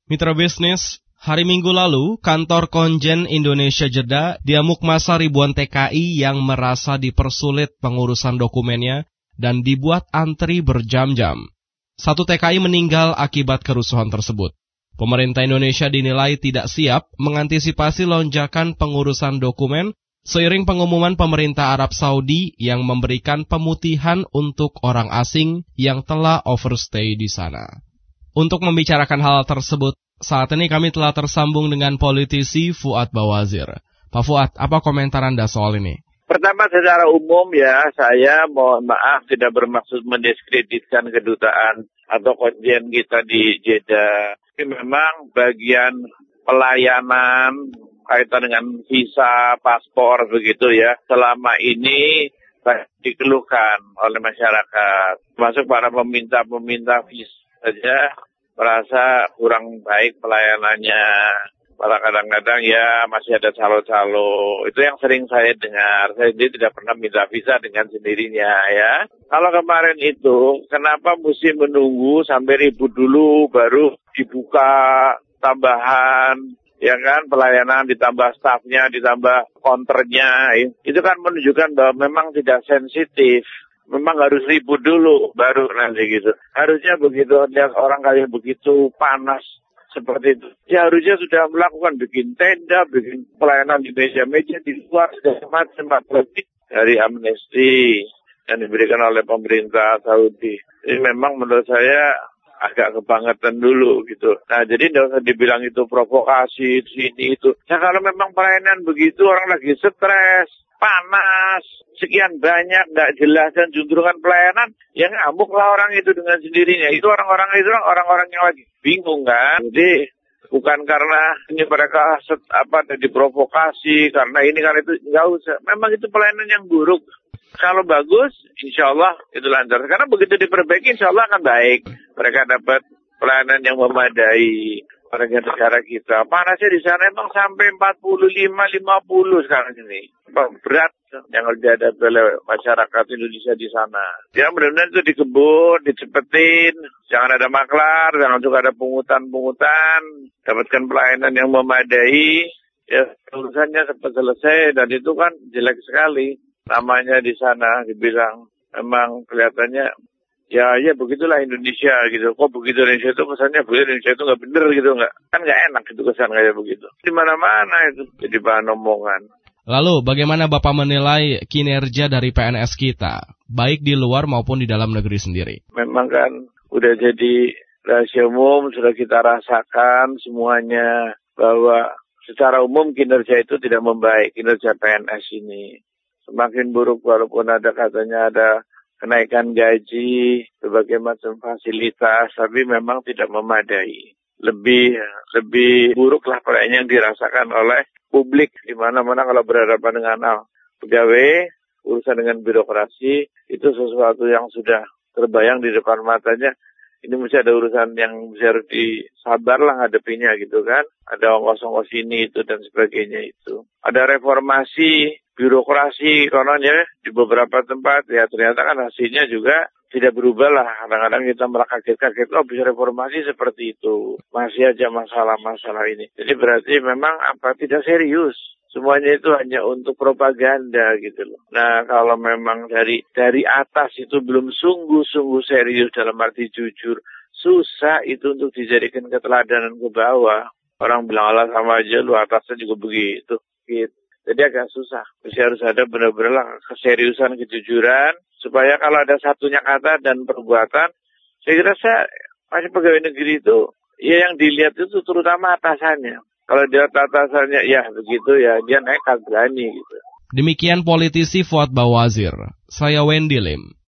Mitra bisnis, hari Minggu lalu, kantor Konjen Indonesia Jeddah diamuk masa ribuan TKI yang merasa dipersulit pengurusan dokumennya dan dibuat antri berjam-jam. Satu TKI meninggal akibat kerusuhan tersebut. Pemerintah Indonesia dinilai tidak siap mengantisipasi lonjakan pengurusan dokumen seiring pengumuman pemerintah Arab Saudi yang memberikan pemutihan untuk orang asing yang telah overstay di sana. Untuk membicarakan hal tersebut, saat ini kami telah tersambung dengan politisi Fuad Bawazir. Pak Fuad, apa komentar Anda soal ini? Pertama, secara umum ya, saya mohon maaf tidak bermaksud mendiskreditkan kedutaan atau konjen kita di Jeddah. Ini memang bagian pelayanan kaitan dengan visa, paspor begitu ya. Selama ini dikeluhkan oleh masyarakat, termasuk para peminta visa saja merasa kurang baik pelayanannya. Malah kadang-kadang ya masih ada calo-calo. Itu yang sering saya dengar. Saya sendiri tidak pernah minta visa dengan sendirinya ya. Kalau kemarin itu, kenapa mesti menunggu sampai ribut dulu baru dibuka tambahan, ya kan, pelayanan ditambah stafnya, ditambah counternya. Itu kan menunjukkan bahwa memang tidak sensitif. Memang harus ribut dulu, baru nanti gitu. Harusnya begitu, lihat orang kayak begitu panas seperti itu. Ya harusnya sudah melakukan bikin tenda, bikin pelayanan di meja-meja, di luar, segala macam lebih dari amnesti yang diberikan oleh pemerintah Saudi. Ini memang menurut saya agak kebangetan dulu gitu. Nah jadi tidak usah dibilang itu provokasi, sini itu. Ya kalau memang pelayanan begitu, orang lagi stres, panas, sekian banyak, nggak jelas dan juntrungan pelayanan, yang ngamuklah orang itu dengan sendirinya. Itu orang-orang yang lagi bingung kan. Jadi bukan karena ini mereka diprovokasi, karena ini karena itu, nggak usah. Memang itu pelayanan yang buruk. Kalau bagus, insya Allah itu lancar. Karena begitu diperbaiki, insya Allah akan baik. Mereka dapat pelayanan yang memadai. Warga negara kita. Panasnya di sana emang sampai 45-50 sekarang ini. Berat yang dihadapi oleh masyarakat Indonesia di sana. Ya mudah-mudahan itu dikebut, dicepetin. Jangan ada maklar, jangan juga ada pungutan-pungutan. Dapatkan pelayanan yang memadai. Ya urusannya cepat selesai dan itu kan jelek sekali. Namanya di sana dibilang memang kelihatannya ya begitulah Indonesia gitu. Kok begitu Indonesia itu kesannya Indonesia itu nggak bener gitu, nggak enak gitu kesan kayak begitu. Di mana-mana itu jadi bahan omongan. Lalu bagaimana Bapak menilai kinerja dari PNS kita, baik di luar maupun di dalam negeri sendiri? Memang kan udah jadi rahasia umum, sudah kita rasakan semuanya bahwa secara umum kinerja itu tidak membaik, kinerja PNS ini. Semakin buruk walaupun katanya ada kenaikan gaji, berbagai macam fasilitas, tapi memang tidak memadai. Lebih buruklah pelayanan yang dirasakan oleh publik di mana-mana kalau berhadapan dengan pegawai, urusan dengan birokrasi, itu sesuatu yang sudah terbayang di depan matanya. Ini mesti ada urusan yang harus disabarlah ngadepinya gitu kan. Ada ongkos-ongkos ini itu dan sebagainya itu. Ada reformasi birokrasi kononnya di beberapa tempat, ya ternyata kan hasilnya juga tidak berubah lah. Kadang-kadang kita malah kaget-kaget, bisa reformasi seperti itu. Masih aja masalah-masalah ini. Jadi berarti memang tidak serius. Semuanya itu hanya untuk propaganda gitu loh. Nah kalau memang dari atas itu belum sungguh-sungguh serius dalam arti jujur, susah itu untuk dijadikan keteladanan ke bawah. Orang bilang Allah sama aja, lu atasnya juga begitu. Gitu. Jadi agak susah. Mesti harus ada benar-benar keseriusan, kejujuran. Supaya kalau ada satunya kata dan perbuatan, saya kira masih pegawai negeri itu, ya yang dilihat itu terutama atasannya. Kalau dia atasannya, ya begitu ya, dia nekat berani gitu. Demikian politisi Fuad Bawazir. Saya Wendy Lim.